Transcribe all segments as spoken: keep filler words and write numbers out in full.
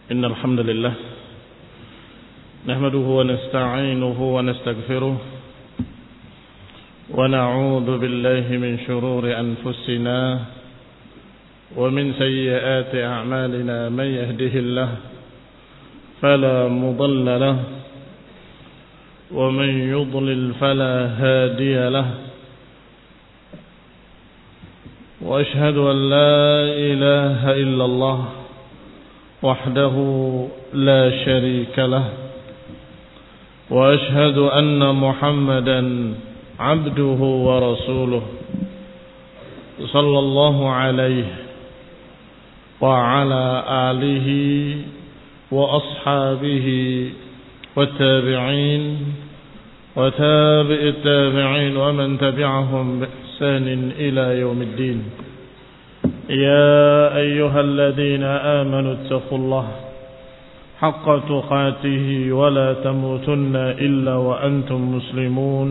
إن الحمد لله نحمده ونستعينه ونستغفره ونعوذ بالله من شرور أنفسنا ومن سيئات أعمالنا من يهده الله فلا مضل له ومن يضلل فلا هادي له وأشهد أن لا إله إلا الله وحده لا شريك له وأشهد أن محمدا عبده ورسوله صلى الله عليه وعلى آله وأصحابه والتابعين وتابع التابعين ومن تبعهم بإحسان إلى يوم الدين. يا أيها الذين آمنوا اتقوا الله حق تقاته ولا تموتن إلا وأنتم مسلمون.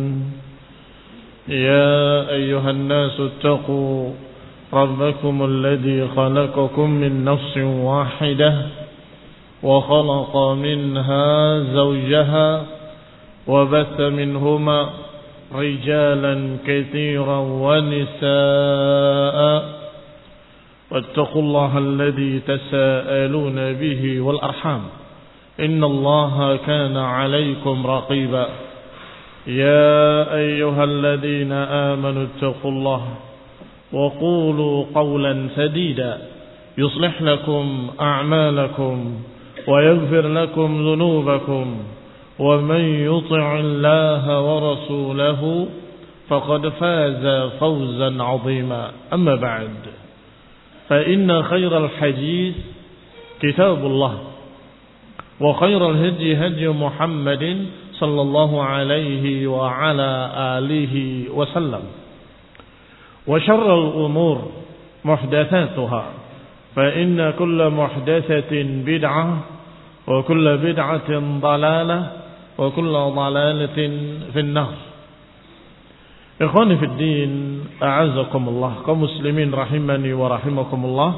يا أيها الناس اتقوا ربكم الذي خلقكم من نفس واحدة وخلق منها زوجها وبث منهما رجالا كثيرا ونساء واتقوا الله الذي تساءلون به والأرحام إن الله كان عليكم رقيبا. يا أيها الذين آمنوا اتقوا الله وقولوا قولا سديدا يصلح لكم أعمالكم ويغفر لكم ذنوبكم ومن يطع الله ورسوله فقد فاز فوزا عظيما. أما بعد فإن خير الحديث كتاب الله وخير الهدي هدي محمد صلى الله عليه وعلى آله وسلم وشر الأمور محدثاتها فإن كل محدثة بدعة وكل بدعة ضلالة وكل ضلالة في النار. Ikhwani fi din, a'azakumullah, kaum muslimin rahimani wa rahimakumullah.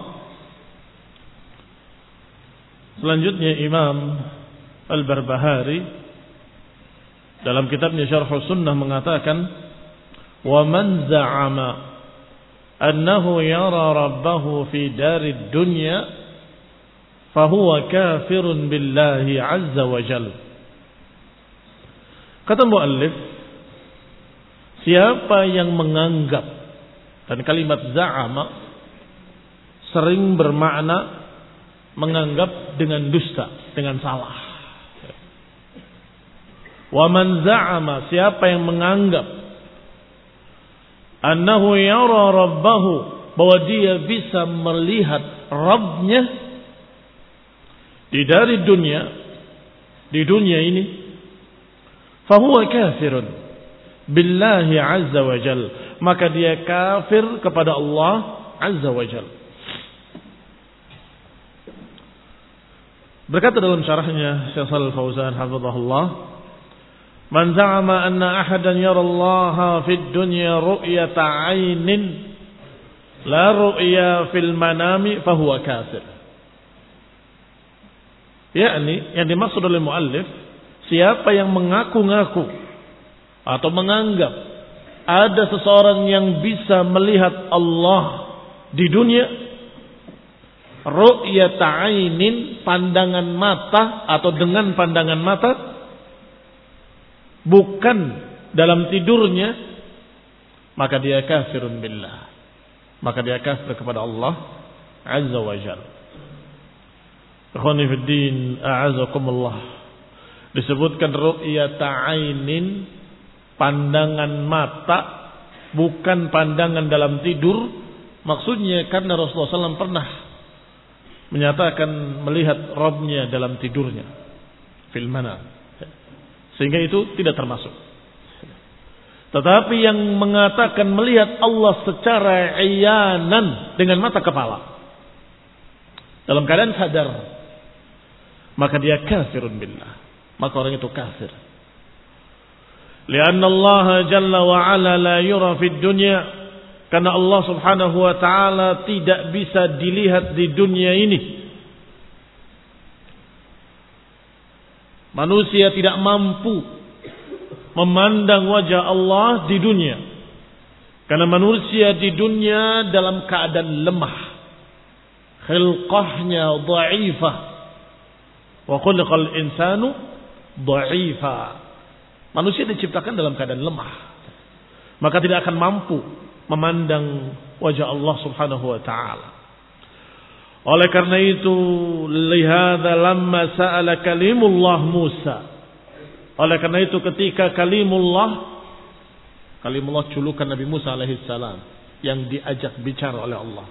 Selanjutnya Imam Al-Barbahari dalam kitabnya Syarh Sunnah mengatakan, "Wa man za'ama annahu yara rabbahu fi darid dunya fahuwa kafirun billahi azza wa jalla." Kata muallif, siapa yang menganggap, dan kalimat za'ama sering bermakna menganggap dengan dusta, dengan salah. Wa man za'ama, siapa yang menganggap annahu yara rabbahu, bahwa dia bisa melihat Rabbnya di dari dunia, di dunia ini, fahuwa kafirun billahi azza wa jal, maka dia kafir kepada Allah azza wa jal. Berkata dalam syarahnya Syekh Shalal Fauzan hafizahullah, man za'ama anna ahadan yara Allah fid dunya ru'yata 'ainin la ru'ya fil manami fahuwa kafir. Yakni yang dimaksud oleh muallif, siapa yang mengaku-ngaku atau menganggap ada seseorang yang bisa melihat Allah di dunia, ru'yata 'ainin, pandangan mata atau dengan pandangan mata, bukan dalam tidurnya, maka dia kafirun billah, maka dia kafir kepada Allah azza wa jalla. Ikhwani fid din, a'azakumullah, disebutkan ru'yata 'ainin, pandangan mata, bukan pandangan dalam tidur. Maksudnya karena Rasulullah shallallahu alaihi wasallam pernah menyatakan melihat Rabbnya dalam tidurnya, fil manam, sehingga itu tidak termasuk. Tetapi yang mengatakan melihat Allah secara iyanan dengan mata kepala, dalam keadaan sadar, maka dia kafirun billah, maka orang itu kafir. Lianna Allah jalla wa ala la yura fid dunya, karena Allah subhanahu wa ta'ala tidak bisa dilihat di dunia ini. Manusia tidak mampu memandang wajah Allah di dunia. Karena manusia di dunia dalam keadaan lemah. Khilqahnya dha'ifah. Wa khuliqal insanu dha'ifa. Manusia diciptakan dalam keadaan lemah. Maka tidak akan mampu memandang wajah Allah Subhanahu wa taala. Oleh karena itu, lihada lamma sa'ala kalimullah Musa. Oleh karena itu ketika kalimullah, kalimullah julukan Nabi Musa alaihi salam yang diajak bicara oleh Allah.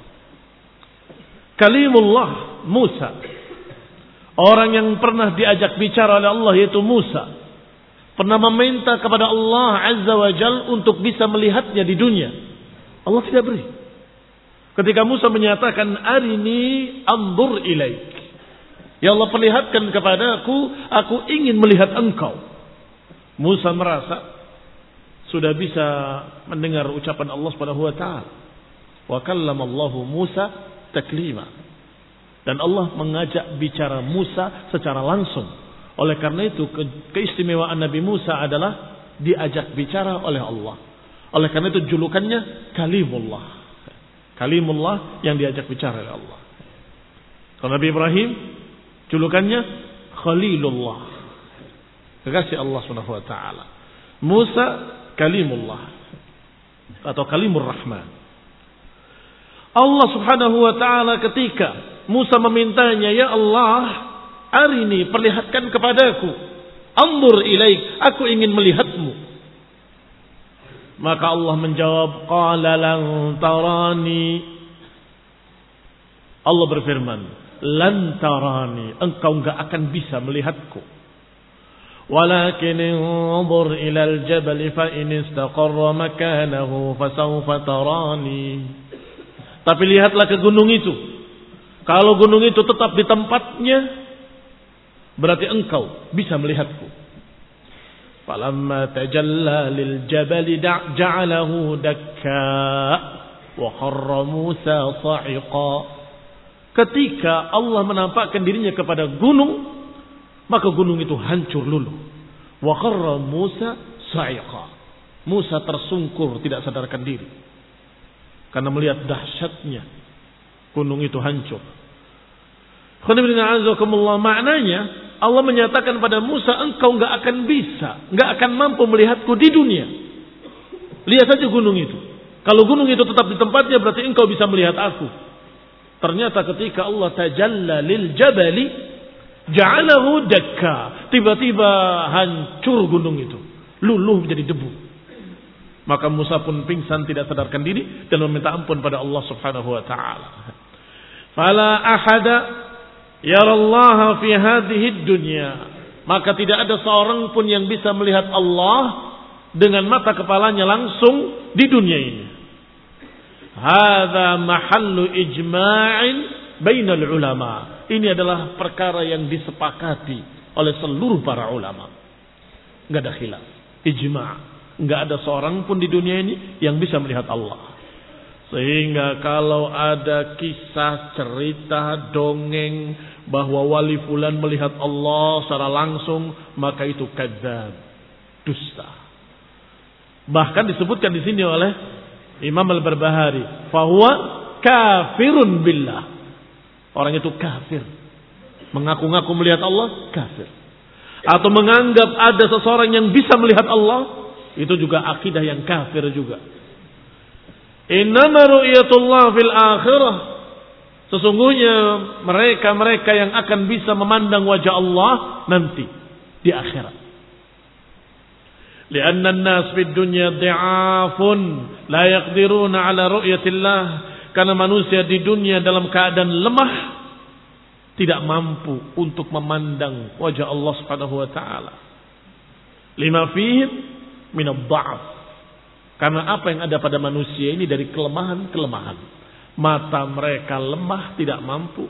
Kalimullah Musa, orang yang pernah diajak bicara oleh Allah yaitu Musa, pernah meminta kepada Allah Azza wa Jalla untuk bisa melihatnya di dunia. Allah tidak beri. Ketika Musa menyatakan arini anzur ilaik, ya Allah perlihatkan kepadaku, aku ingin melihat engkau. Musa merasa sudah bisa mendengar ucapan Allah Subhanahu wa taala. Wa kallamallahu Musa taklima. Dan Allah mengajak bicara Musa secara langsung. Oleh karena itu ke keistimewaan Nabi Musa adalah diajak bicara oleh Allah. Oleh karena itu julukannya Kalimullah. Kalimullah yang diajak bicara oleh Allah. Kalau Nabi Ibrahim julukannya Khalilullah, kekasih Allah Subhanahu wa taala. Musa Kalimullah atau Kalimur Rahman. Allah Subhanahu wa taala ketika Musa memintanya, ya Allah, arini, perlihatkan kepadaku, anzur ilaik, aku ingin melihatmu. Maka Allah menjawab, qala lan tarani. Allah berfirman, lan tarani, engkau enggak akan bisa melihatku. Walakin anzur ila al-jabal fa in istaqarra makanahu fasawfa tarani. Tapi lihatlah ke gunung itu. Kalau gunung itu tetap di tempatnya, berarti engkau bisa melihatku. Falamma tajalla lil jabali ja'alahu dakka wa kharra Musa sa'iqa. Ketika Allah menampakkan dirinya kepada gunung, maka gunung itu hancur luluh. Wa kharra Musa sa'iqa. Musa tersungkur tidak sadarkan diri karena melihat dahsyatnya gunung itu hancur. Maknanya Allah menyatakan pada Musa, engkau enggak akan bisa, enggak akan mampu melihatku di dunia. Lihat saja gunung itu. Kalau gunung itu tetap di tempatnya, berarti engkau bisa melihat aku. Ternyata ketika Allah tajalla lil jabali ja'alahu dakka, tiba-tiba hancur gunung itu, luluh menjadi debu. Maka Musa pun pingsan tidak sadarkan diri dan meminta ampun pada Allah Subhanahu wa taala. Fala ahada yarallaha fi hadhihi dunya, maka tidak ada seorang pun yang bisa melihat Allah dengan mata kepalanya langsung di dunia ini. Hadza mahallu ijma'in bainal ulama. Ini adalah perkara yang disepakati oleh seluruh para ulama. Enggak ada khilaf, ijma'. Enggak ada seorang pun di dunia ini yang bisa melihat Allah. Sehingga kalau ada kisah, cerita, dongeng bahwa wali fulan melihat Allah secara langsung, maka itu kadzab, dusta. Bahkan disebutkan di sini oleh Imam Al-Barbahari, fahuwa kafirun billah. Orang itu kafir, mengaku-ngaku melihat Allah, kafir. Atau menganggap ada seseorang yang bisa melihat Allah, itu juga akidah yang kafir juga. Innama ru'yatullah fil akhirah. Sesungguhnya mereka-mereka yang akan bisa memandang wajah Allah nanti di akhirat. Lianna an-nas fid dunya dhi'afun la yaqdiruna ala ru'yatillah. Karena manusia di dunia dalam keadaan lemah, tidak mampu untuk memandang wajah Allah Subhanahu wa taala. Lima fihim min ad-dha'f. Karena apa yang ada pada manusia ini dari kelemahan-kelemahan. Mata mereka lemah, tidak mampu.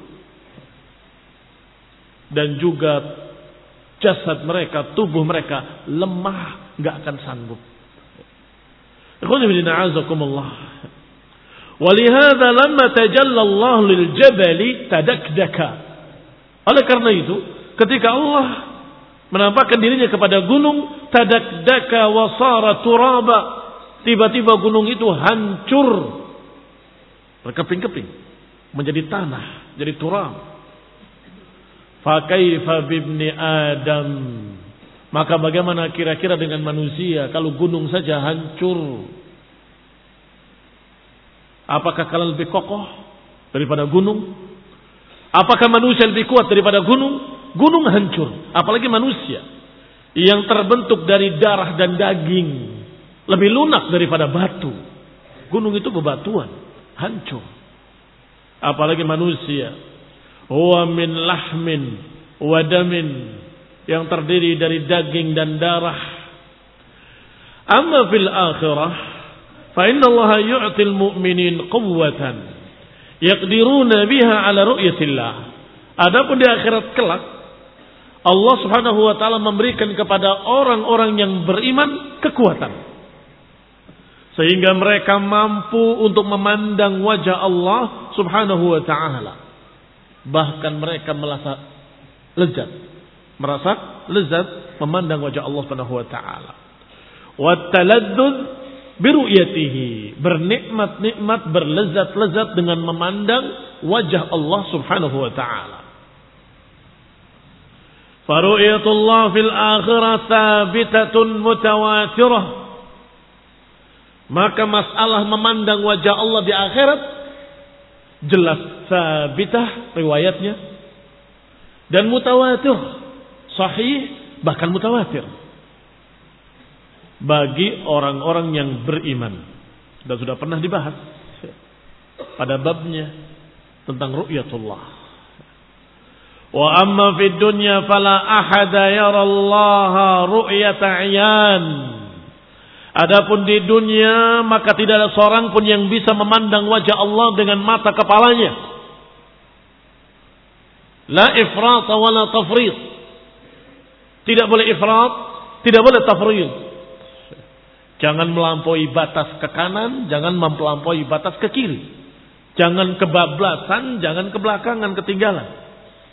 Dan juga jasad mereka, tubuh mereka lemah, enggak akan sanggup. Ikhwan fillah a'azakumullah. Walihada lamma tajalla Allah lil jabali tadakdaka. Oleh karena itu, ketika Allah menampakkan dirinya kepada gunung, tadakdaka wasara turaba, tiba-tiba gunung itu hancur, berkeping-keping, menjadi tanah, jadi turab. Fa kaifa bibni Adam, maka bagaimana kira-kira dengan manusia kalau gunung saja hancur? Apakah kalian lebih kokoh daripada gunung? Apakah manusia lebih kuat daripada gunung? Gunung hancur, apalagi manusia yang terbentuk dari darah dan daging, lebih lunak daripada batu. Gunung itu bebatuan, hancur. Apalagi manusia, huwa min lahmin wa damin, yang terdiri dari daging dan darah. Amma fil akhirah, fa inna Allah yu'til mu'minin quwwatan yaqdiruna biha ala ru'yatillah. Adapun di akhirat kelak, Allah Subhanahu wa taala memberikan kepada orang-orang yang beriman kekuatan, sehingga mereka mampu untuk memandang wajah Allah Subhanahu wa taala. Bahkan mereka merasa lezat, merasa lezat memandang wajah Allah Subhanahu wa taala. Wa taladdud bi ru'yatihi, bernikmat-nikmat, berlezat-lezat dengan memandang wajah Allah Subhanahu wa taala. Faru'yatullah fil akhirah thabitatun mutawatirah. Maka masalah memandang wajah Allah di akhirat jelas thabitah riwayatnya dan mutawatir, sahih bahkan mutawatir bagi orang-orang yang beriman. Dan sudah pernah dibahas pada babnya tentang ru'yatullah. Wa amma fid dunya fala ahada yarallaha ru'yata 'ayan. Adapun di dunia maka tidak ada seorang pun yang bisa memandang wajah Allah dengan mata kepalanya. La ifrat wa la tafrid. Tidak boleh ifrat, tidak boleh tafrid. Jangan melampaui batas ke kanan, jangan melampaui batas ke kiri. Jangan kebablasan, jangan kebelakangan, ketinggalan.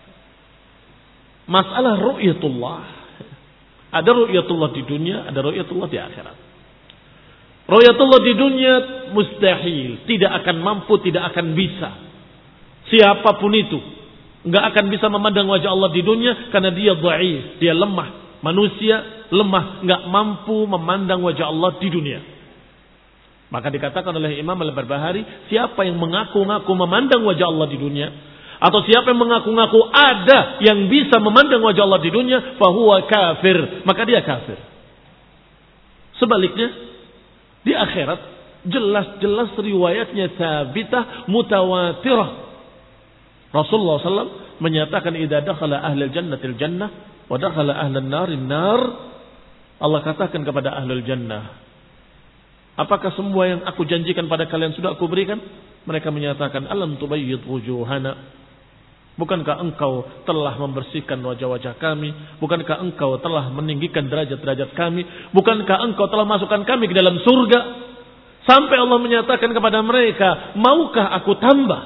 Masalah ru'yatullah. Ada ru'yatullah di dunia, ada ru'yatullah di akhirat. Ru'yatullah di dunia mustahil, tidak akan mampu, tidak akan bisa. Siapapun itu enggak akan bisa memandang wajah Allah di dunia karena dia dhaif, dia lemah. Manusia lemah, enggak mampu memandang wajah Allah di dunia. Maka dikatakan oleh Imam Al-Barbahari, siapa yang mengaku-ngaku memandang wajah Allah di dunia, atau siapa yang mengaku-ngaku ada yang bisa memandang wajah Allah di dunia, fahuwa kafir, maka dia kafir. Sebaliknya, di akhirat jelas-jelas riwayatnya sabitah mutawatirah. Rasulullah shallallahu alaihi wasallam menyatakan, idza dakhala ahlul jannatil jannah wa dakhala ahlun narin nar. Allah katakan kepada ahlul jannah, apakah semua yang aku janjikan pada kalian sudah aku berikan? Mereka menyatakan, alam tubayyid wujuhana, bukankah engkau telah membersihkan wajah-wajah kami? Bukankah engkau telah meninggikan derajat-derajat kami? Bukankah engkau telah masukkan kami ke dalam surga? Sampai Allah menyatakan kepada mereka, maukah aku tambah?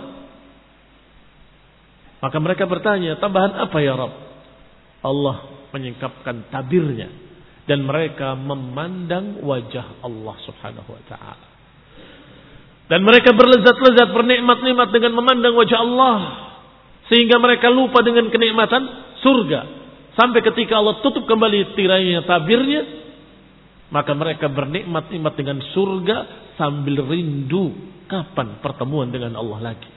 Maka mereka bertanya, tambahan apa ya Rabb? Allah menyingkapkan tabirnya, dan mereka memandang wajah Allah Subhanahu wa ta'ala. Dan mereka berlezat-lezat, bernikmat-nikmat dengan memandang wajah Allah, sehingga mereka lupa dengan kenikmatan surga. Sampai ketika Allah tutup kembali tirainya, tabirnya, maka mereka bernikmat-nikmat dengan surga sambil rindu kapan pertemuan dengan Allah lagi.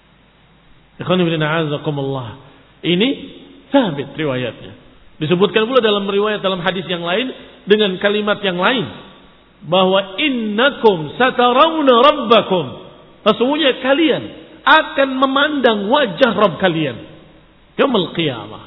Ini sabit riwayatnya. Disebutkan pula dalam riwayat, dalam hadis yang lain dengan kalimat yang lain, bahwa innakum satarawna rabbakum, sesungguhnya kalian akan memandang wajah Rabb kalian yaumul qiyamah.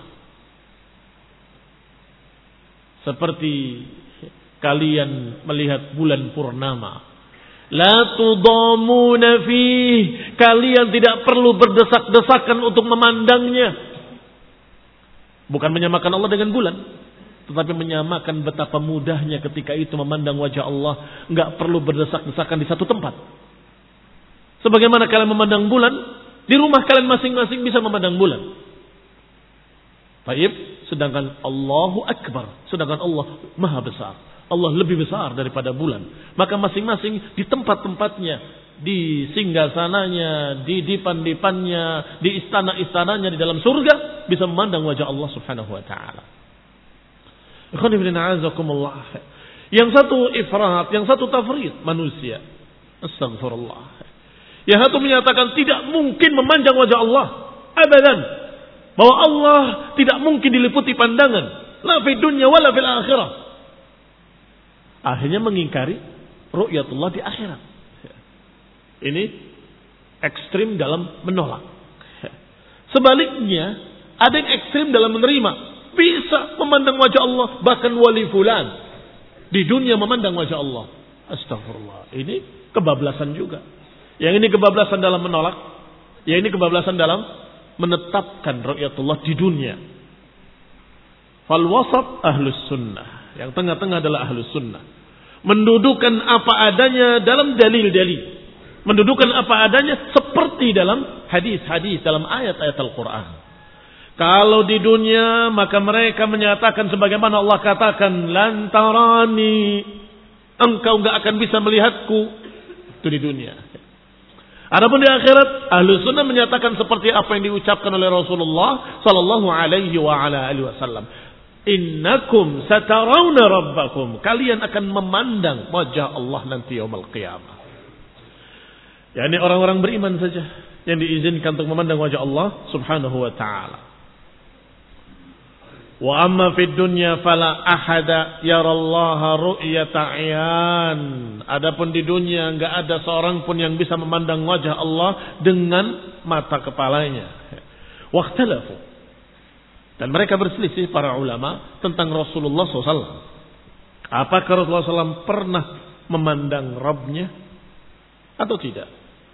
Seperti kalian melihat bulan purnama, la tudamuna fih, kalian tidak perlu berdesak-desakan untuk memandangnya. Bukan menyamakan Allah dengan bulan, tetapi menyamakan betapa mudahnya ketika itu memandang wajah Allah. Enggak perlu berdesak-desakan di satu tempat. Sebagaimana kalian memandang bulan, di rumah kalian masing-masing bisa memandang bulan. Taib, sedangkan Allahu Akbar, sedangkan Allah Maha Besar. Allah lebih besar daripada bulan. Maka masing-masing di tempat-tempatnya, di singgasananya, di dipan-dipannya, di istana-istananya di dalam surga bisa memandang wajah Allah Subhanahu wa taala. Yang satu ifrat, yang satu tafrid manusia. Astagfirullah. Yang satu menyatakan tidak mungkin memandang wajah Allah abadan. Bahwa Allah tidak mungkin diliputi pandangan, la fid dunya wala fil akhirah. Akhirnya mengingkari ru'yatullah di akhirat. Ini ekstrim dalam menolak. Sebaliknya, ada yang ekstrim dalam menerima. Bisa memandang wajah Allah, bahkan wali fulan di dunia memandang wajah Allah. Astagfirullah. Ini kebablasan juga. Yang ini kebablasan dalam menolak, yang ini kebablasan dalam menetapkan ru'yatullah di dunia. Fal wasat ahlus sunnah. Yang tengah-tengah adalah ahlus sunnah. Mendudukan apa adanya dalam dalil-dalil. Mendudukan apa adanya seperti dalam hadis-hadis, dalam ayat-ayat Al-Quran. Kalau di dunia maka mereka menyatakan sebagaimana Allah katakan, lantarani, engkau enggak akan bisa melihatku. Itu di dunia. Adapun di akhirat, ahlu sunnah menyatakan seperti apa yang diucapkan oleh Rasulullah sallallahu alaihi wa ala alihi wasallam. Innakum satarawna rabbakum. Kalian akan memandang wajah Allah nanti yaumul qiyamah. Yani orang-orang beriman saja yang diizinkan untuk memandang wajah Allah subhanahu wa ta'ala. Wa amma fid dunya fala ahada yarallaha ru'yata ayan. Adapun di dunia enggak ada seorang pun yang bisa memandang wajah Allah dengan mata kepalanya. Waqtalafu. Dan mereka berselisih para ulama tentang Rasulullah shallallahu alaihi wasallam. Apakah Rasulullah shallallahu alaihi wasallam pernah memandang Rabbnya atau tidak?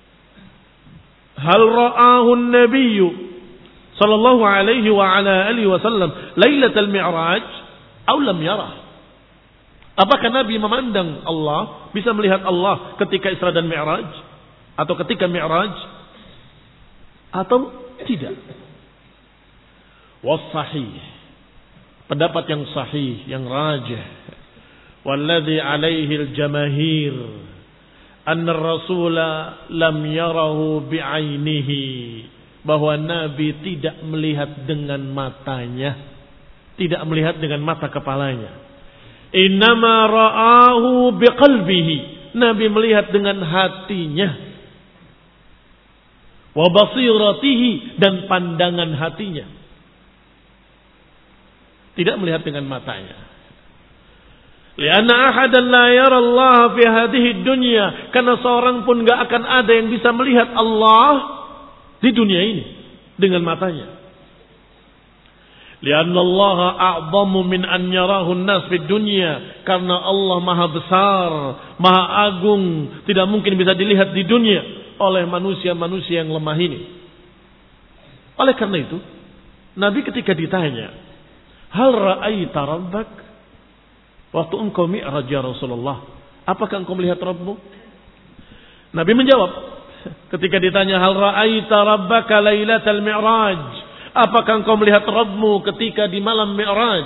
Hal ra'ahu an-nabiyyu sallallahu alaihi wa ala alihi wasallam lailatul mi'raj atau lam yarah? Apakah Nabi memandang Allah, bisa melihat Allah ketika Isra dan Mi'raj atau ketika Mi'raj atau tidak? Was sahih, pendapat yang sahih, yang rajih, walladhi alaihi al-jamahir anna ar-rasula lam yarahu bi'ainihi, bahwa Nabi tidak melihat dengan matanya, tidak melihat dengan mata kepalanya. Innama ra'ahu biqalbihi, Nabi melihat dengan hatinya. Wa basiratihi, dan pandangan hatinya. Tidak melihat dengan matanya. Lianna ahadan la yara Allah fi hadhihi dunya, karena seorang pun enggak akan ada yang bisa melihat Allah di dunia ini dengan matanya. Lianna Allah a'zamu min an yarahu an-nas fid dunya, karena Allah Maha besar, Maha agung, tidak mungkin bisa dilihat di dunia oleh manusia-manusia yang lemah ini. Oleh karena itu, Nabi ketika ditanya, "Hal ra'aita rabbak?" Waktu engkau mi'raj ya Rasulullah, apakah engkau melihat Rabbmu? Nabi menjawab, ketika ditanya, "Hal ra'aita rabbaka lailatal mi'raj?" Apakah engkau melihat Rabbmu ketika di malam Mi'raj?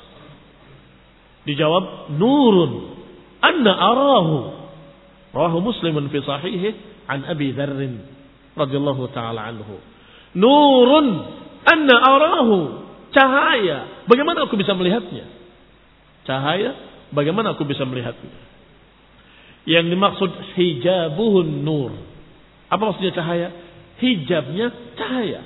Dijawab, "Nurun anna arahu." Rawahu Muslimun fi sahihih an Abi Dzarr radhiyallahu taala anhu. Nurun anna arahu, cahaya, bagaimana aku bisa melihatnya? Cahaya, bagaimana aku bisa melihatnya? Yang dimaksud hijabuhun nur. Apa maksudnya cahaya? Hijabnya cahaya.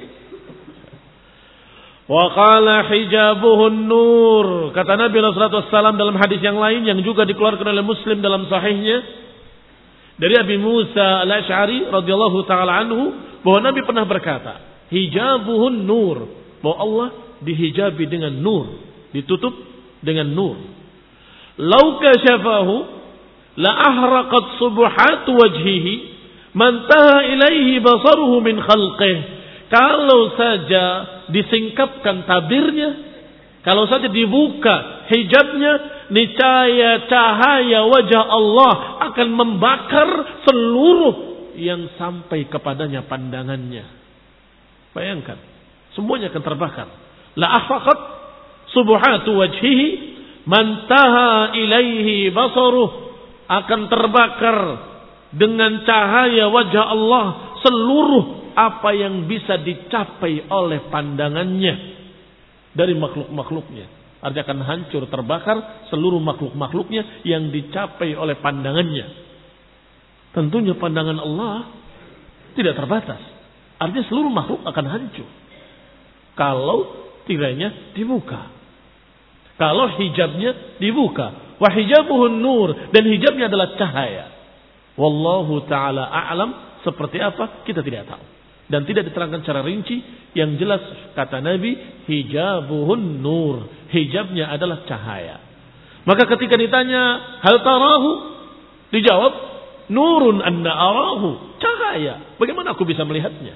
Wa qala hijabuhun nur. Kata Nabi sallallahu alaihi wasallam dalam hadis yang lain yang juga dikeluarkan oleh Muslim dalam sahihnya dari Abi Musa Al-Asy'ari radhiyallahu taala anhu, bahwa Nabi pernah berkata, hijabuhun nur, bahwa Allah dihijabi dengan nur, ditutup dengan nur. Lau kasyafahu la ahraqat subuhat wajhihi man taha ilaihi basaruhu min khalqihi. Kalau saja disingkapkan tabirnya, kalau saja dibuka hijabnya, niscaya cahaya wajah Allah akan membakar seluruh yang sampai kepadanya pandangannya. Bayangkan, semuanya akan terbakar. La ahfaqat subuhatu wajhihi mantaha ilaihi basaruh, akan terbakar dengan cahaya wajah Allah seluruh apa yang bisa dicapai oleh pandangannya dari makhluk-makhluknya. Artinya akan hancur, terbakar seluruh makhluk-makhluknya yang dicapai oleh pandangannya. Tentunya pandangan Allah tidak terbatas. Artinya seluruh makhluk akan hancur kalau tirainya dibuka, kalau hijabnya dibuka. Wa hijabuhun nur, dan hijabnya adalah cahaya. Wallahu ta'ala a'lam, seperti apa kita tidak tahu. Dan tidak diterangkan secara rinci. Yang jelas kata Nabi, hijabuhun nur, hijabnya adalah cahaya. Maka ketika ditanya hal tarahu, dijawab nurun anna arahu, cahaya. Bagaimana aku bisa melihatnya?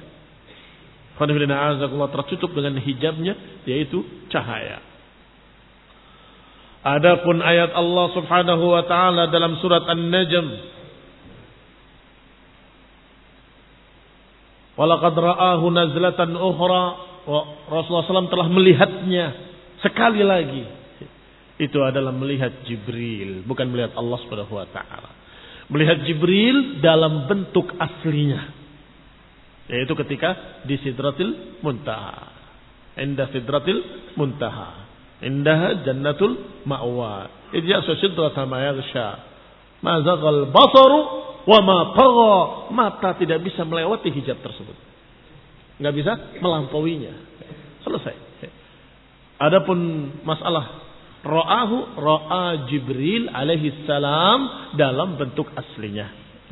Tertutup dengan hijabnya, yaitu cahaya. Adapun ayat Allah Subhanahu wa taala dalam surat An-Najm, walaqad ra'ahu nazlatan ukhra, Rasulullah shallallahu alaihi wasallam telah melihatnya sekali lagi. Itu adalah melihat Jibril, bukan melihat Allah Subhanahu wa taala. Melihat Jibril dalam bentuk aslinya, yaitu ketika di Sidratil Muntaha. Indah Sidratil Muntaha, indaha jannatul ma'wa. Idza sidrata ma yaghsha, ma zaghal basaru wa ma tagha. Mata tidak bisa melewati hijab tersebut, enggak bisa melampauinya. Selesai. Adapun masalah ra'ahu, ra'a Jibril alaihi salam dalam bentuk aslinya.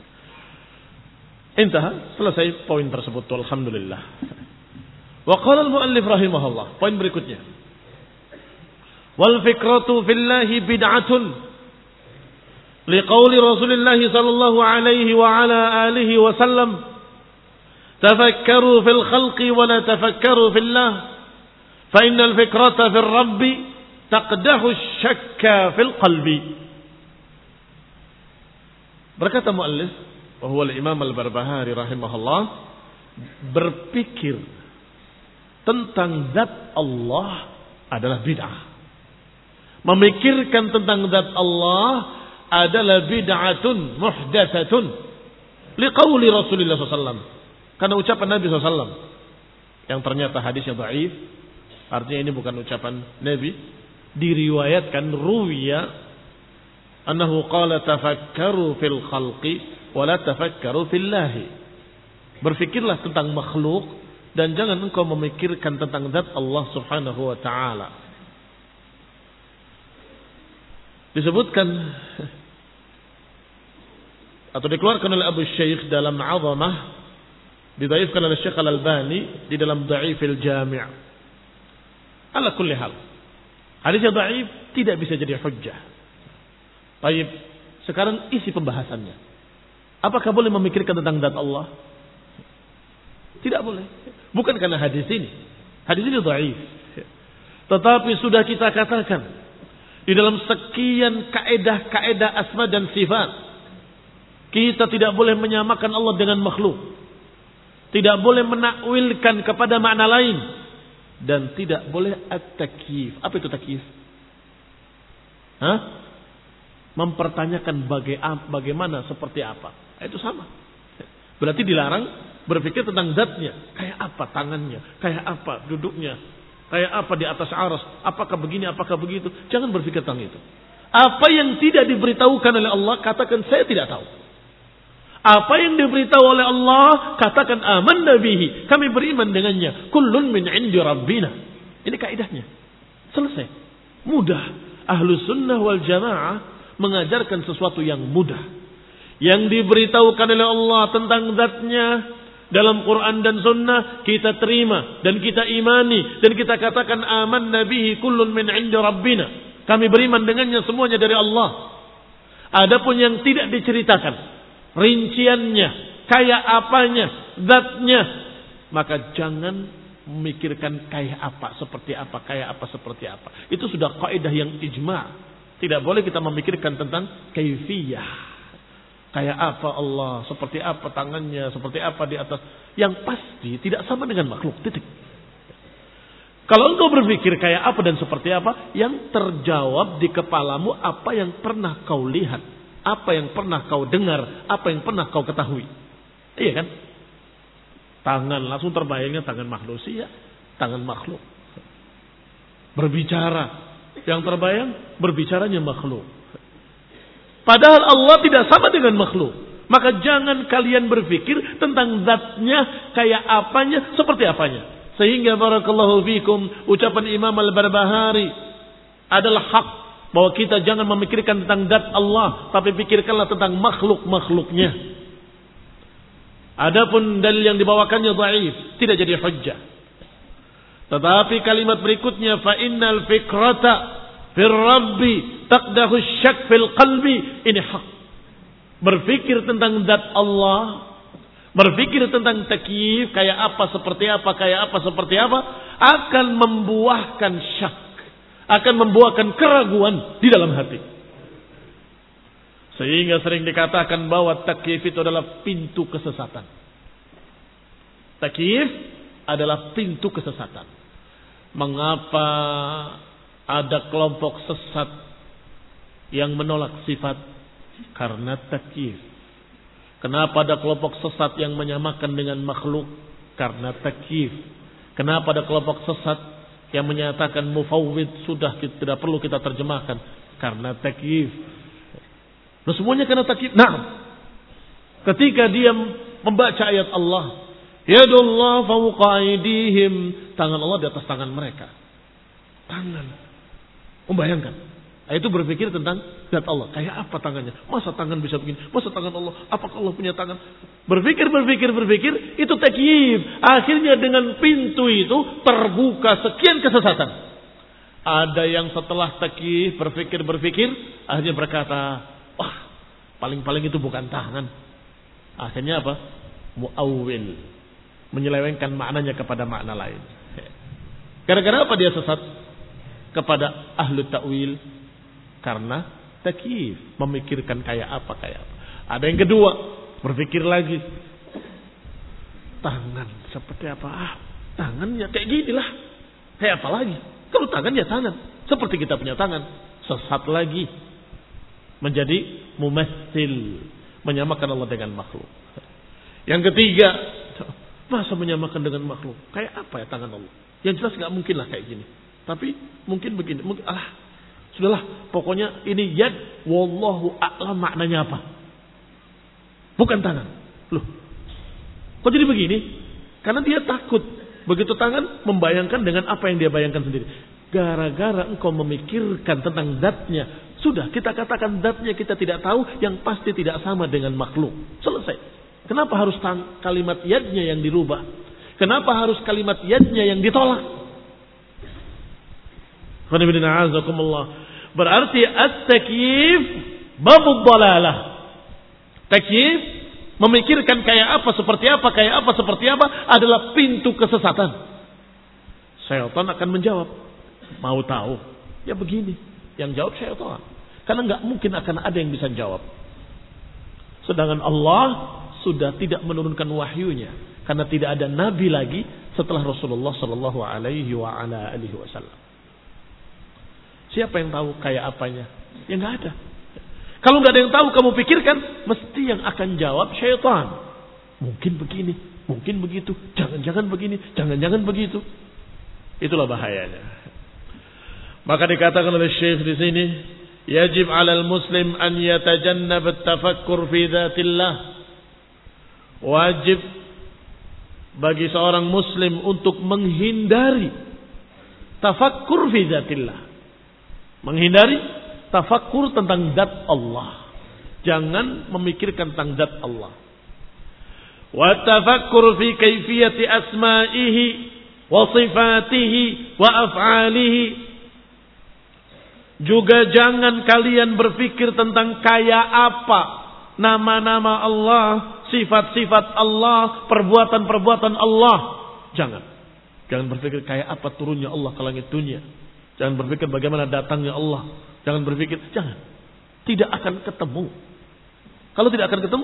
Intah, selesai poin tersebut. Alhamdulillah. Wa qala al-muallif rahimahullah, poin berikutnya. Wal fikratu fillahi bid'atun liqauli Rasulillah sallallahu alaihi wa ala alihi wa sallam, tafakkaru fil khalqi wa la tafakkaru fillah, fa innal fikrata fil rabbi taqdahu syakka fil qalbi. Berkata muallif, wa huwa al-Imam al-Barbahari rahimahullah, berpikir tentang zat Allah adalah bid'ah. Memikirkan tentang zat Allah adalah bid'atun muhdatsatun liqauli Rasulullah sallallahu alaihi wasallam, karena ucapan Nabi sallallahu alaihi wasallam yang ternyata hadisnya dhaif. Artinya ini bukan ucapan Nabi, diriwayatkan ruwiya annahu qala tafakkaru fil khalqi wa la tafakkaru fillahi. Berfikirlah tentang makhluk dan jangan engkau memikirkan tentang zat Allah Subhanahu wa taala. Disebutkan atau dikeluarkan oleh Abu Syekh dalam Azamah, didhaifkan oleh Syekh Al-Albani di dalam Dhaifil Jami'. Ala kulli hal, hadisnya dhaif tidak bisa jadi hujjah. Baik, sekarang isi pembahasannya. Apakah boleh memikirkan tentang zat Allah? Tidak boleh. Bukan karena hadis ini. Hadis ini dhaif. Tetapi sudah kita katakan di dalam sekian kaedah-kaedah asma dan sifat, kita tidak boleh menyamakan Allah dengan makhluk. Tidak boleh menakwilkan kepada makna lain. Dan tidak boleh at-takyif. Apa itu takyif? Hah? Mempertanyakan baga- bagaimana, seperti apa. Itu sama. Berarti dilarang berpikir tentang zatnya. Kayak apa tangannya, kayak apa duduknya, kayak apa di atas aras, apakah begini, apakah begitu. Jangan berpikir tentang itu. Apa yang tidak diberitahukan oleh Allah, katakan saya tidak tahu. Apa yang diberitahu oleh Allah, katakan amanna bihi, kami beriman dengannya. Kullun min indi rabbina. Ini kaidahnya. Selesai. Mudah. Ahlu sunnah wal jamaah mengajarkan sesuatu yang mudah. Yang diberitahukan oleh Allah tentang zatnya dalam Quran dan sunnah, kita terima dan kita imani dan kita katakan amanna bihi kullun min indi rabbina. Kami beriman dengannya semuanya dari Allah. Adapun yang tidak diceritakan rinciannya, kayak apanya, zatnya, maka jangan memikirkan kayak apa, seperti apa, kayak apa, seperti apa. Itu sudah kaidah yang ijma'. Tidak boleh kita memikirkan tentang kaifiyah. Kayak apa Allah, seperti apa tangannya, seperti apa di atas. Yang pasti tidak sama dengan makhluk, titik. Kalau engkau berpikir kayak apa dan seperti apa, yang terjawab di kepalamu apa yang pernah kau lihat, apa yang pernah kau dengar, apa yang pernah kau ketahui. Iya kan? Tangan langsung terbayangnya tangan manusia, tangan makhluk. Berbicara, yang terbayang berbicaranya makhluk. Padahal Allah tidak sama dengan makhluk. Maka jangan kalian berpikir tentang zatnya, kayak apanya, seperti apanya. Sehingga barakallahu fikum, ucapan Imam Al-Barbahari adalah hak, bahwa kita jangan memikirkan tentang zat Allah, tapi pikirkanlah tentang makhluk-makhluknya. Adapun dalil yang dibawakannya dhaif, tidak jadi hujjah. Tetapi kalimat berikutnya, fa innal fikrata fir rabbi taqdahu syak fil qalbi, ini hak. Berpikir tentang zat Allah, berpikir tentang takyif, kayak apa, seperti apa, kayak apa, seperti apa, akan membuahkan syak, akan membuahkan keraguan di dalam hati. Sehingga sering dikatakan bahwa takyif itu adalah pintu kesesatan. Takyif adalah pintu kesesatan. Mengapa ada kelompok sesat yang menolak sifat? Karena takyif. Kenapa ada kelompok sesat yang menyamakan dengan makhluk? Karena takyif. Kenapa ada kelompok sesat yang menyatakan mufawwid sudah tidak perlu kita terjemahkan? Karena takyif. Nah, semuanya karena takyif. Nah, ketika dia membaca ayat Allah, yadullah fawqa aydihim, tangan Allah di atas tangan mereka. Tangan. Membayangkan. Itu berpikir tentang zat Allah. Kayak apa tangannya? Masa tangan bisa begini? Masa tangan Allah? Apakah Allah punya tangan? Berpikir, berpikir, berpikir. Itu takyif. Akhirnya dengan pintu itu terbuka sekian kesesatan. Ada yang setelah takyif berpikir, berpikir. Akhirnya berkata, wah, paling-paling itu bukan tangan. Akhirnya apa? Mu'awwil. Menyelewengkan maknanya kepada makna lain. Gara-gara apa dia sesat? Kepada ahlu ta'wil. Karena takyif, memikirkan kayak apa, kayak apa. Ada yang kedua, berpikir lagi. Tangan seperti apa? Ah, tangannya kayak gini lah. Kayak apa lagi? Kalau tangan ya tangan. Seperti kita punya tangan. Sesat lagi. Menjadi mumassil. Menyamakan Allah dengan makhluk. Yang ketiga, masa menyamakan dengan makhluk? Kayak apa ya tangan Allah? Yang jelas gak mungkin lah kayak gini. Tapi mungkin begini. Mungkin, ah, sudahlah, pokoknya ini yad, wallahu a'lam maknanya apa. Bukan tangan. Loh, kok jadi begini? Karena dia takut. Begitu tangan, membayangkan dengan apa yang dia bayangkan sendiri. Gara-gara engkau memikirkan tentang zatnya, sudah kita katakan zatnya kita tidak tahu, yang pasti tidak sama dengan makhluk. Selesai. Kenapa harus tang- kalimat yadnya yang dirubah? Kenapa harus kalimat yadnya yang ditolak? Berarti at-takyif babud dalalah. Takyif, memikirkan kayak apa, seperti apa, kayak apa, seperti apa, adalah pintu kesesatan. Syaitan akan menjawab, mau tahu? Ya begini. Yang jawab syaitan. Karena nggak mungkin akan ada yang bisa jawab. Sedangkan Allah sudah tidak menurunkan wahyunya. Karena tidak ada nabi lagi setelah Rasulullah sallallahu alaihi wa ala alihi wasallam. Siapa yang tahu kayak apanya? Ya nggak ada. Kalau nggak ada yang tahu, kamu pikirkan, mesti yang akan jawab syaitan. Mungkin begini, mungkin begitu, jangan-jangan begini, jangan-jangan begitu. Itulah bahayanya. Maka dikatakan oleh Syekh di sini, yajib 'alal muslim an yatajannab at-tafakkur fi dzatillah. Wajib bagi seorang muslim untuk menghindari tafakkur fi dzatillah. Menghindari tafakkur tentang zat Allah. Jangan memikirkan tentang zat Allah. Wa tafakkur fi kaifiyati asma'ihi wa sifatihi wa af'alihi. Juga jangan kalian berpikir tentang kayak apa nama-nama Allah, sifat-sifat Allah, perbuatan-perbuatan Allah. Jangan. Jangan berpikir kayak apa turunnya Allah ke langit dunia. Jangan berpikir bagaimana datangnya Allah. Jangan berpikir, jangan. Tidak akan ketemu. Kalau tidak akan ketemu,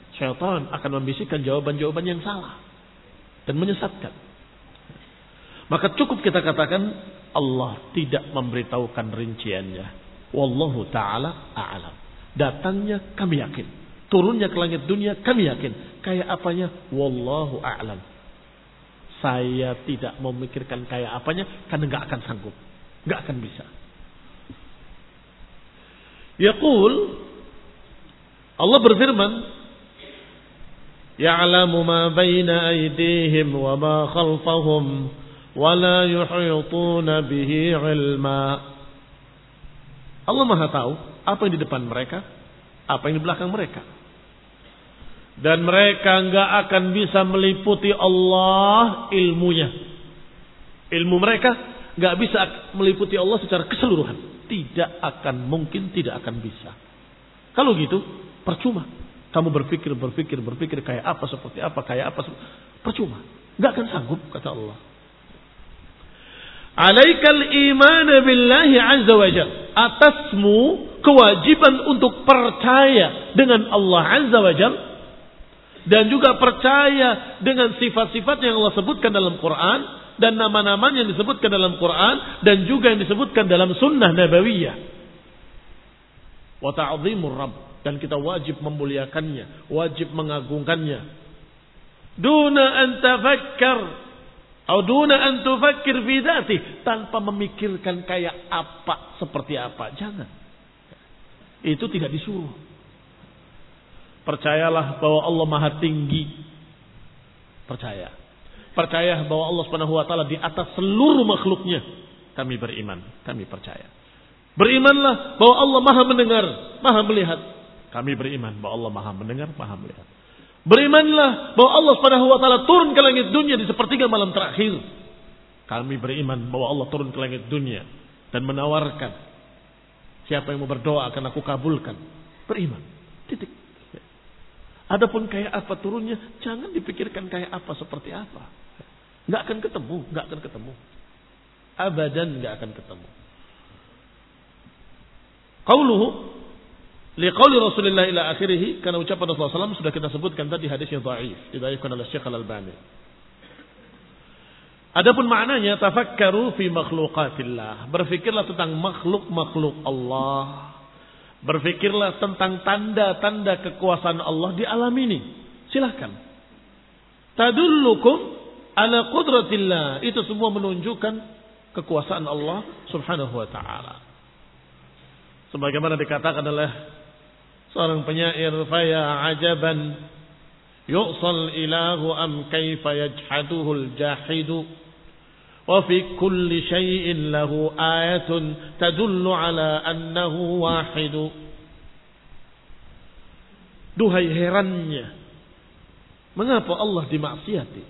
syaitan akan membisikkan jawaban-jawaban yang salah dan menyesatkan. Maka cukup kita katakan Allah tidak memberitahukan rinciannya. Wallahu ta'ala a'lam. Datangnya kami yakin. Turunnya ke langit dunia kami yakin. Kayak apanya? Wallahu a'lam. Saya tidak memikirkan kayak apanya karena nggak akan sanggup, nggak akan bisa. Yaqul, Allah berfirman, Ya'lamu ma baina aydihim wa ma khalfahum wa la yuhituna bihi ilma. Allah Maha tahu apa yang di depan mereka, apa yang di belakang mereka. Dan mereka enggak akan bisa meliputi Allah ilmunya. Ilmu mereka enggak bisa meliputi Allah secara keseluruhan. Tidak akan mungkin, tidak akan bisa. Kalau gitu, percuma. Kamu berpikir, berpikir, berpikir kayak apa, seperti apa, kayak apa. Percuma. Enggak akan sanggup, kata Allah. Alaikal iman billahi azza wa jalla. Atasmu kewajiban untuk percaya dengan Allah azza wa jalla. Dan juga percaya dengan sifat-sifat yang Allah sebutkan dalam Quran. Dan nama-namanya yang disebutkan dalam Quran. Dan juga yang disebutkan dalam sunnah nabawiyah. Wa ta'zimur Rabb. Dan kita wajib memuliakannya. Wajib mengagungkannya. Duna an tafakkar. Atau duna an tufakkir fi dzatih. Tanpa memikirkan kayak apa. Seperti apa. Jangan. Itu tidak disuruh. Percayalah bahwa Allah Maha Tinggi. Percaya. Percaya bahwa Allah Subhanahu wa taala di atas seluruh makhluknya. Kami beriman, kami percaya. Berimanlah bahwa Allah Maha mendengar, Maha melihat. Kami beriman bahwa Allah Maha mendengar, Maha melihat. Berimanlah bahwa Allah Subhanahu wa taala turun ke langit dunia di sepertiga malam terakhir. Kami beriman bahwa Allah turun ke langit dunia dan menawarkan, siapa yang mau berdoa akan aku kabulkan. Beriman. Titik. Adapun kayak apa turunnya, jangan dipikirkan kayak apa, seperti apa. Nggak akan ketemu, nggak akan ketemu. Abadan nggak akan ketemu. Qauluhu liqauli Rasulullah ila akhirih, karena ucapan Rasulullah sallallahu alaihi wasallam sudah kita sebutkan tadi, hadisnya dhaif, didhaifkan oleh Syekh Al-Albani. Adapun maknanya tafakkaru fi makhluqatillah, berfikirlah tentang makhluk-makhluk Allah. Berfikirlah tentang tanda-tanda kekuasaan Allah di alam ini. Silahkan. Tadullukum ala qudratillah. Itu semua menunjukkan kekuasaan Allah subhanahu wa ta'ala. Sebagaimana dikatakan oleh seorang penyair, Faya ajaban yu'sal ilahu am kaifa yajhaduhul jahidu. Wa fi kulli syai'in lahu ayatun tadullu ala annahu wahidu. Duhai herannya, mengapa Allah dimaksiati?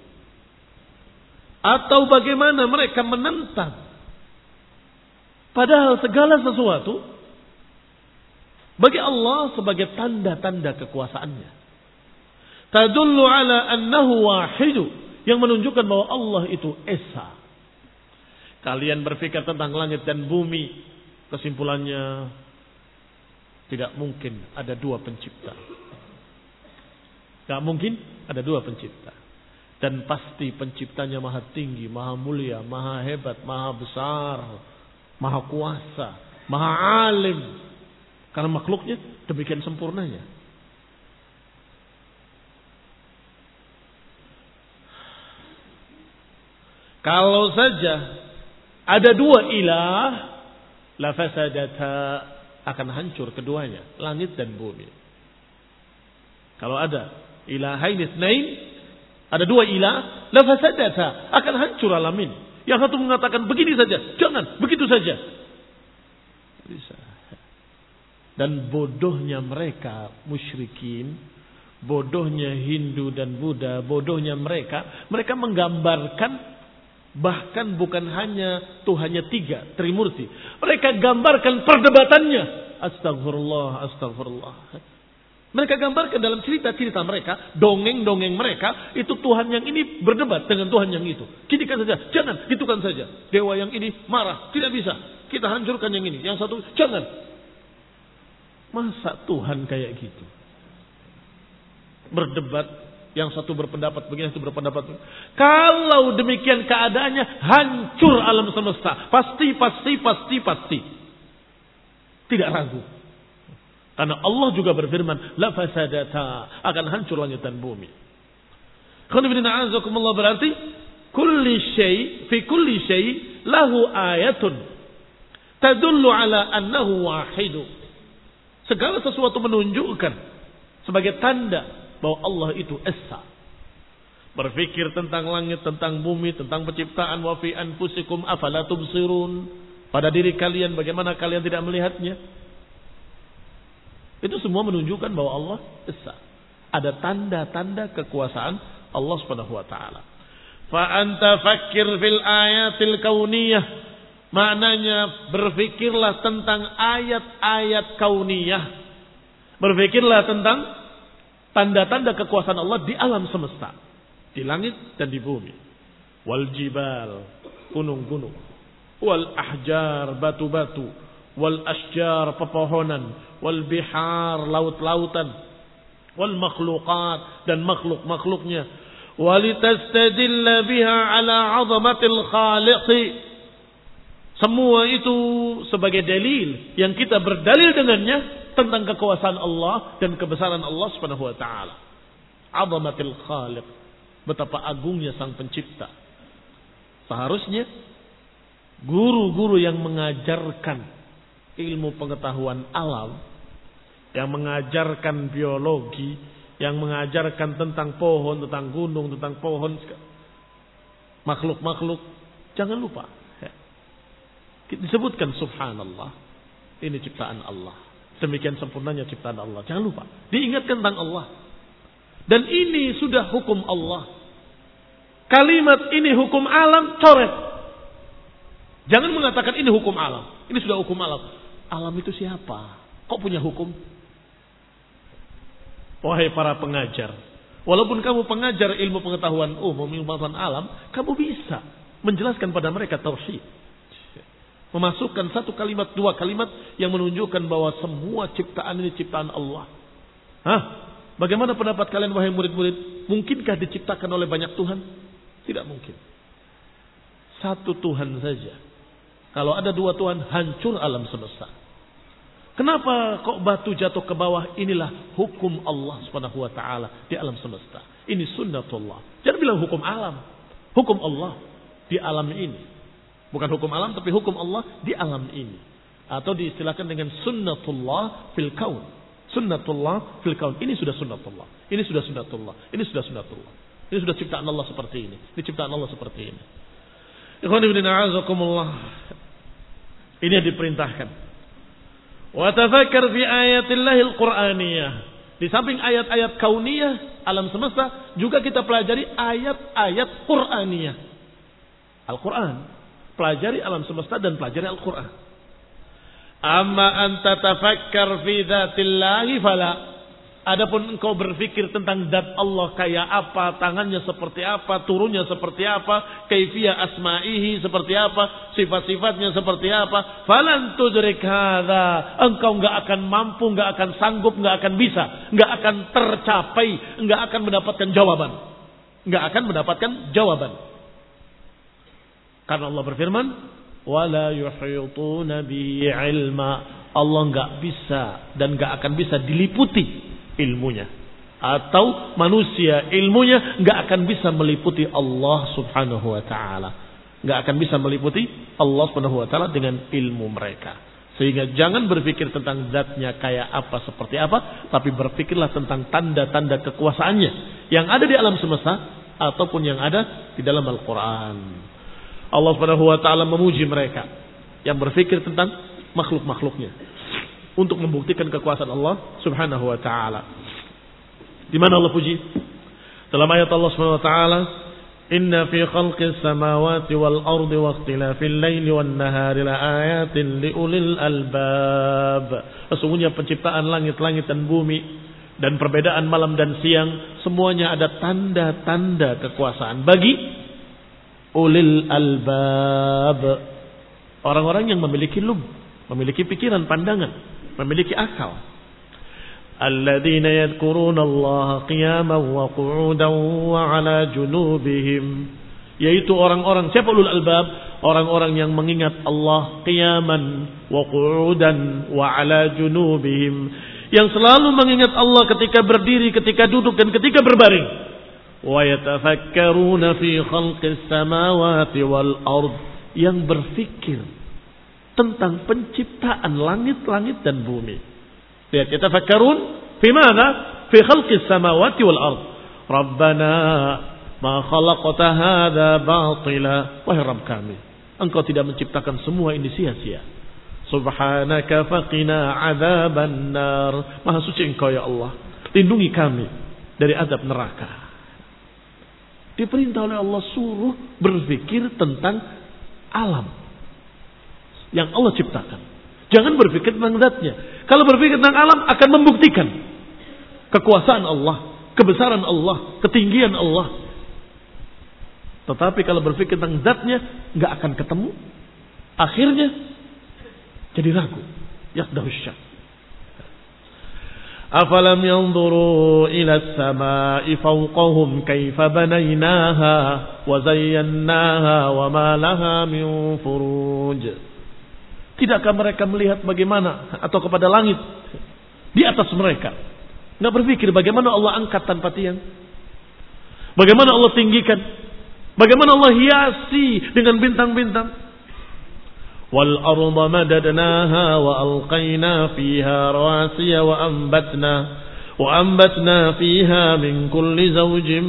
Atau bagaimana mereka menentang? Padahal segala sesuatu bagi Allah sebagai tanda-tanda kekuasaannya. Tadullu ala annahu wahidu, yang menunjukkan bahwa Allah itu esa. Kalian berpikir tentang langit dan bumi, kesimpulannya tidak mungkin ada dua pencipta. Tidak mungkin ada dua pencipta. Dan pasti penciptanya maha tinggi, maha mulia, maha hebat, maha besar, maha kuasa, maha alim. Karena makhluknya demikian sempurnanya. Kalau saja ada dua ilah, la fasadata, akan hancur keduanya, langit dan bumi. Kalau ada ilahain itsnain, ada dua ilah, la fasadata, akan hancur alamin. Yang satu mengatakan begini saja, jangan, begitu saja. Bisa. Dan bodohnya mereka musyrikin, bodohnya Hindu dan Buddha, bodohnya mereka, mereka menggambarkan bahkan bukan hanya Tuhannya tiga, Trimurti. Mereka gambarkan perdebatannya. Astagfirullah, astagfirullah. Mereka gambarkan dalam cerita-cerita mereka, dongeng-dongeng mereka, itu Tuhan yang ini berdebat dengan Tuhan yang itu. Ginikan saja, jangan, gitukan saja. Dewa yang ini marah, tidak bisa. Kita hancurkan yang ini. Yang satu, jangan. Masa Tuhan kayak gitu? Berdebat Yang satu berpendapat begini, yang satu berpendapat begini. Kalau demikian keadaannya, hancur alam semesta. Pasti, pasti, pasti, pasti. Tidak ragu. Karena Allah juga berfirman, la fasadata, akan hancur langit dan bumi. Khonibina azakumullah, berarti kulli syai, fi kulli syai lahu ayatun tadullu ala annahu wahidu. Segala sesuatu menunjukkan sebagai tanda bahwa Allah itu esa. Berpikir tentang langit, tentang bumi, tentang penciptaan. Wa fi anfusikum afala tubsirun. Pada diri kalian bagaimana kalian tidak melihatnya? Itu semua menunjukkan bahwa Allah esa. Ada tanda-tanda kekuasaan Allah Subhanahu wa taala. Fa anta fakkir fil ayatil kauniyah. Maknanya berfikirlah tentang ayat-ayat kauniyah. Berfikirlah tentang tanda-tanda kekuasaan Allah di alam semesta, di langit dan di bumi. Wal jibal, gunung-gunung. Wal ahjar, batu-batu. Wal asjar, pepohonan. Wal bihar, laut-lautan. Wal makhluqat, dan makhluk-makhluknya. Walitastadilla biha ala 'azamatil khaliqi. Semua itu sebagai dalil yang kita berdalil dengannya tentang kekuasaan Allah dan kebesaran Allah Subhanahu wa taala. 'Azamatil khaliq, betapa agungnya sang pencipta. Seharusnya guru-guru yang mengajarkan ilmu pengetahuan alam, yang mengajarkan biologi, yang mengajarkan tentang pohon, tentang gunung, tentang pohon, makhluk-makhluk, jangan lupa disebutkan subhanallah, ini ciptaan Allah. Demikian sempurnanya ciptaan Allah. Jangan lupa diingatkan tentang Allah. Dan ini sudah hukum Allah. Kalimat ini hukum alam, coret. Jangan mengatakan ini hukum alam. Ini sudah hukum alam. Alam itu siapa? Kok punya hukum? Wahai para pengajar, walaupun kamu pengajar ilmu pengetahuan umum, ilmu pengetahuan alam, kamu bisa menjelaskan pada mereka tauhid. Memasukkan satu kalimat, dua kalimat yang menunjukkan bahwa semua ciptaan ini ciptaan Allah. Hah? Bagaimana pendapat kalian wahai murid-murid? Mungkinkah diciptakan oleh banyak Tuhan? Tidak mungkin. Satu Tuhan saja. Kalau ada dua Tuhan, hancur alam semesta. Kenapa kok batu jatuh ke bawah? Inilah hukum Allah Subhanahu wa taala di alam semesta. Ini sunnatullah. Jangan bilang hukum alam. Hukum Allah di alam ini. Bukan hukum alam, tapi hukum Allah di alam ini. Atau diistilahkan dengan sunnatullah fil kaun. Sunnatullah fil kaun. Ini sudah sunnatullah. Ini sudah sunnatullah. Ini sudah sunnatullah. Ini sudah ciptaan Allah seperti ini. Ini ciptaan Allah seperti ini. Ikhwan ibn a'azakumullah. Ini yang diperintahkan. Wa tafakkar fi ayatillahil qur'aniyah. Di samping ayat-ayat kauniyah, alam semesta, juga kita pelajari ayat-ayat qur'aniyah. Al-Quran. Pelajari alam semesta dan pelajari Al-Quran. Amma anta tafakkar fi dzatillahi fala. Adapun engkau berfikir tentang zat Allah kayak apa, tangannya seperti apa, turunnya seperti apa, kaifiyah asma'ihi seperti apa, sifat-sifatnya seperti apa, falan tudrik hadza. Engkau enggak akan mampu, enggak akan sanggup, enggak akan bisa, enggak akan tercapai, enggak akan mendapatkan jawaban. Enggak akan mendapatkan jawaban. Karena Allah berfirman, wala yuhituna bi ilma. Allah enggak bisa dan enggak akan bisa diliputi ilmunya. Atau manusia ilmunya enggak akan bisa meliputi Allah Subhanahu wa taala. Enggak akan bisa meliputi Allah Subhanahu wa taala dengan ilmu mereka. Sehingga jangan berpikir tentang zatnya kayak apa, seperti apa, tapi berpikirlah tentang tanda-tanda kekuasaannya yang ada di alam semesta ataupun yang ada di dalam Al-Quran. Allah Subhanahu wa taala memuji mereka yang berpikir tentang makhluk-makhluknya untuk membuktikan kekuasaan Allah Subhanahu wa taala. Di mana Allah puji? Dalam ayat Allah Subhanahu wa taala, "Inna fi khalqis samawati wal ardi wa ikhtilafil laili wan nahari la ayatin liulil albab." Sesungguhnya penciptaan langit-langit dan bumi dan perbedaan malam dan siang, semuanya ada tanda-tanda kekuasaan bagi ulil albab, orang-orang yang memiliki lub, memiliki pikiran, pandangan, memiliki akal. Alladzina yadhkuruna Allah qiyaman wa qu'udan wa 'ala junubihim. Yaitu orang-orang, siapa ulul albab? Orang-orang yang mengingat Allah qiyaman wa qu'udan wa 'ala junubihim. Yang selalu mengingat Allah ketika berdiri, ketika duduk dan ketika berbaring. Wa yatafakkaruna fi khalqis samawati wal ard. Yang berfikir tentang penciptaan langit-langit dan bumi. Lihat, yatafakkarun fi mana? Fi khalqis samawati wal ard. Rabbana ma khalaqta hadza batila. Wahai Rabb kami, Engkau tidak menciptakan semua ini sia-sia. Subhanaka faqina adzaban nar. Maha suci Engkau ya Allah, lindungi kami dari azab neraka. Diperintah oleh Allah suruh berpikir tentang alam yang Allah ciptakan. Jangan berpikir tentang zatnya. Kalau berpikir tentang alam akan membuktikan kekuasaan Allah, kebesaran Allah, ketinggian Allah. Tetapi kalau berpikir tentang zatnya nggak akan ketemu. Akhirnya jadi ragu. Yaqdahu syak. Afalam yanzuru ila as-samaa'i fawqahum kaifa banaynaha wa zayyannaha wa ma laha min furuj. Tidakkah mereka melihat bagaimana atau kepada langit di atas mereka? Nggak berpikir bagaimana Allah angkat tanpa tiang, bagaimana Allah tinggikan, bagaimana Allah hiasi dengan bintang-bintang. Wal arda madadnaha wa alqaina fiha rawasiya wa ambatna wa ambatna fiha min kulli zawjin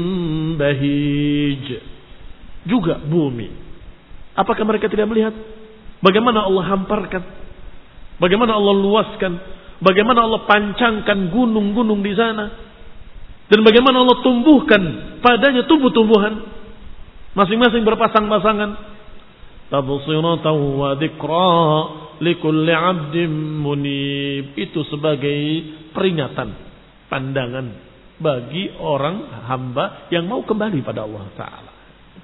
bahij. Juga bumi. Apakah mereka tidak melihat bagaimana Allah hamparkan, bagaimana Allah luaskan, bagaimana Allah pancangkan gunung-gunung di sana, dan bagaimana Allah tumbuhkan padanya tumbuh-tumbuhan, masing-masing berpasang-pasangan. Tabsiratan wa dzikra likulli 'abdin munib. Itu sebagai peringatan, pandangan bagi orang hamba yang mau kembali pada Allah Ta'ala.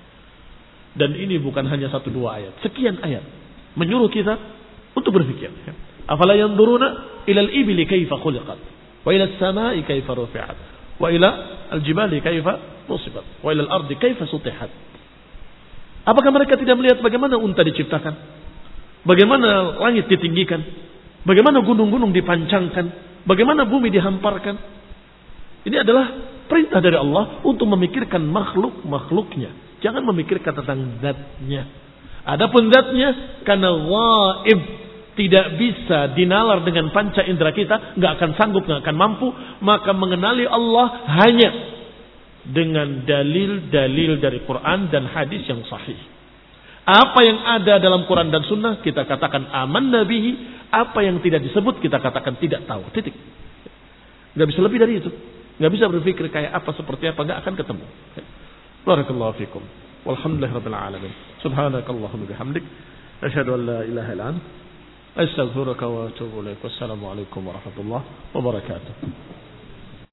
Dan ini bukan hanya satu dua ayat, sekian ayat menyuruh kita untuk berpikir. Afala yanzuruna ila al-ibli kaifa khuliqat wa ila as-samai kaifa rufi'at wa ila al-jibali kaifa nusibat wa ila al-ardi kaifa sutihat. Apakah mereka tidak melihat bagaimana unta diciptakan? Bagaimana langit ditinggikan? Bagaimana gunung-gunung dipancangkan? Bagaimana bumi dihamparkan? Ini adalah perintah dari Allah untuk memikirkan makhluk-makhluknya. Jangan memikirkan tentang zatnya. Adapun zatnya karena ghaib, tidak bisa dinalar dengan panca indera kita, nggak akan sanggup, nggak akan mampu, maka mengenali Allah hanya dengan dalil-dalil dari Quran dan hadis yang sahih. Apa yang ada dalam Quran dan Sunnah kita katakan amanna bihi, apa yang tidak disebut kita katakan tidak tahu. Titik. Nggak bisa lebih dari itu. Nggak bisa berpikir kayak apa seperti apa, nggak akan ketemu. Barakallahu fikum. Walhamdulillahirabbil alamin. Subhanakallahumma bihamdik, asyhadu an la ilaha illa anta, astaghfiruka wa atubu ilaik. Wassalamu alaikum warahmatullahi wabarakatuh.